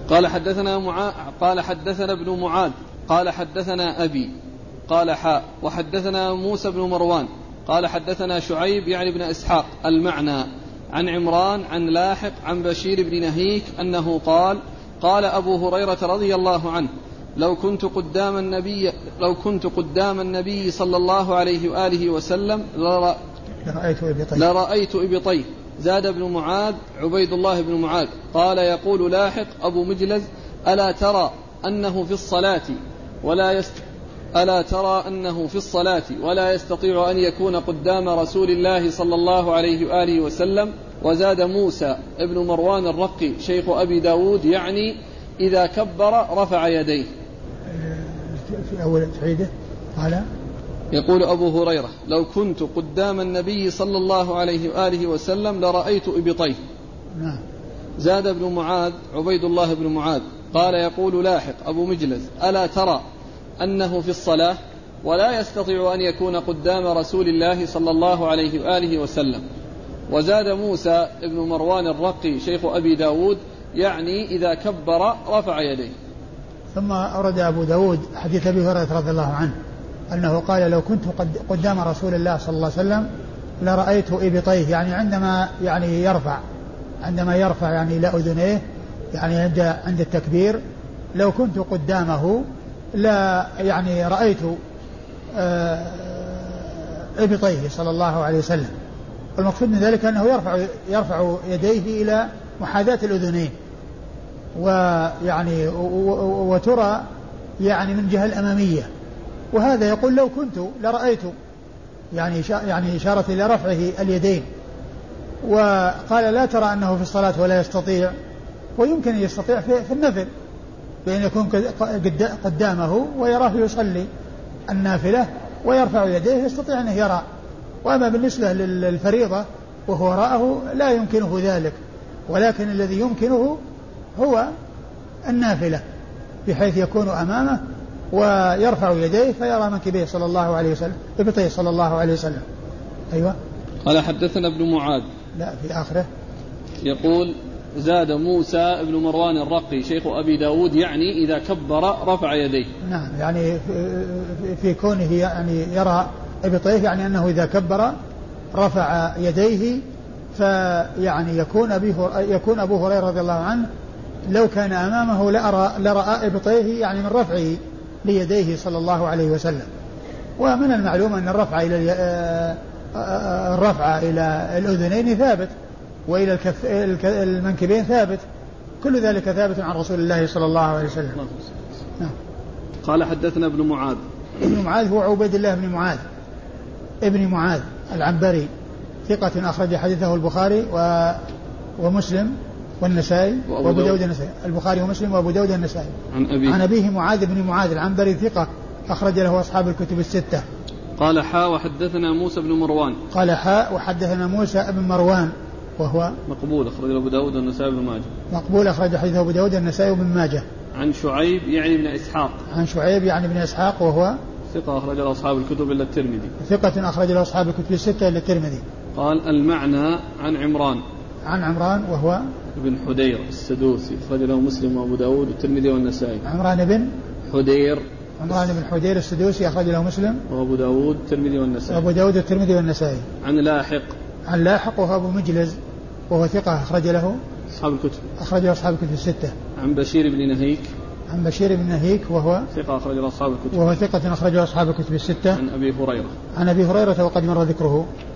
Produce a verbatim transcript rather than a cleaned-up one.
قال حدثنا معا... قال حدثنا ابن معاذ قال حدثنا أبي قال حاء وحدثنا موسى بن مروان قال حدثنا شعيب يعني بن إسحاق المعنى عن عمران عن لاحق عن بشير بن نهيك أنه قال قال أبو هريرة رضي الله عنه لو كنت قدام النبي لو كنت قدام النبي صلى الله عليه وآله وسلم لرأ... لرأيت إبطيه لرأيت إبطيه. زاد ابن معاذ عبيد الله بن معاذ قال يقول لاحق أبو مجلز ألا ترى أنه في الصلاة ولا يست... ألا ترى أنه في الصلاة ولا يستطيع أن يكون قدام رسول الله صلى الله عليه وآله وسلم. وزاد موسى ابن مروان الرقي شيخ أبي داود يعني إذا كبر رفع يديه. في أول تعيده قال يقول أبو هريرة لو كنت قدام النبي صلى الله عليه وآله وسلم لرأيت إبطيه. نعم. زاد ابن معاذ عبيد الله بن معاذ قال يقول لاحق أبو مجلز ألا ترى أنه في الصلاة ولا يستطيع أن يكون قدام رسول الله صلى الله عليه وآله وسلم. وزاد موسى ابن مروان الرقي شيخ أبي داود يعني إذا كبر رفع يديه. ثم أورد أبو داود حديث أبي هريرة رضي الله عنه أنه قال لو كنت قدام رسول الله صلى الله عليه وسلم لرأيت إبطيه يعني عندما يعني يرفع عندما يرفع يعني إلى أذنيه يعني عند عند التكبير لو كنت قدامه لا يعني رأيت إبطيه صلى الله عليه وسلم. والمقصود من ذلك أنه يرفع يرفع يديه إلى محاذاة الأذنين ويعني وترى يعني من جهة الأمامية. وهذا يقول لو كنت لرأيت يعني يعني إشارة إلى رفعه اليدين. وقال لا ترى أنه في الصلاة ولا يستطيع ويمكن أن يستطيع في, في النفل بأن يكون قدامه ويراه يصلي النافلة ويرفع يديه يستطيع أنه يرى. وأما بالنسبة للفريضة وهو وراءه لا يمكنه ذلك ولكن الذي يمكنه هو النافلة بحيث يكون أمامه ويرفع يديه فيرى منكبيه صلى الله عليه وسلم إبطيه صلى الله عليه وسلم. أيوة. قال حدثنا ابن معاذ لا في آخره يقول زاد موسى ابن مروان الرقي شيخ أبي داود يعني إذا كبر رفع يديه. نعم يعني في كونه يعني يرى إبطيه يعني أنه إذا كبر رفع يديه فيعني يكون أبي يكون أبو هريرة رضي الله عنه لو كان أمامه لأرى لرأى إبطيه يعني من رفعه ليديه صلى الله عليه وسلم. ومن المعلوم أن الرفع إلى الرفع إلى الأذنين ثابت وإلى الكف المنكبين ثابت كل ذلك ثابت عن رسول الله صلى الله عليه وسلم. نعم. قال حدثنا ابن معاذ. ابن معاذ هو عبيد الله بن معاذ ابن معاذ العنبري ثقة أخرج حديثه البخاري و... ومسلم والنسائي وأبو داود النسائي. البخاري ومسلم وأبو داود النسائي. عن أبيه. عن أبيه معاذ بن معاذ العنبري ثقة أخرج له أصحاب الكتب الستة. قال حاء وحدثنا موسى بن مروان. قال حاء وحدثنا موسى بن مروان وهو مقبول أخرج أبو داود النسائي بن ماجه. مقبول أخرج حديثه أبو داود النسائي بن ماجه. عن شعيب يعني بن إسحاق. عن شعيب يعني بن إسحاق وهو ثقة أخرج له أصحاب الكتب إلا الترمذي. ثقة أخرج له أصحاب الكتب الستة إلا الترمذي. قال المعنى عن عمران. عن عمران وهو ابن حدير السدوسي أخرج له مسلم وأبو داود والترمذي والنسائي. عمران بن حدير. عمران بن حدير السدوسي أخرج له مسلم وأبو داود والترمذي والنسائي. وأبو داود والترمذي والنسائي. عن لاحق. عن لاحق وهو أبو مجلز وهو ثقة أخرج له أصحاب الكتب. أخرج له أصحاب الكتب الستة. عن بشير بن نهيك. عن بشير بن نهيك وهو ثقة أخرج له أصحاب الكتب. وهو ثقة أخرج له أصحاب الكتب الستة. عن أبي هريرة. عن أبي هريرة وقد مر ذكره.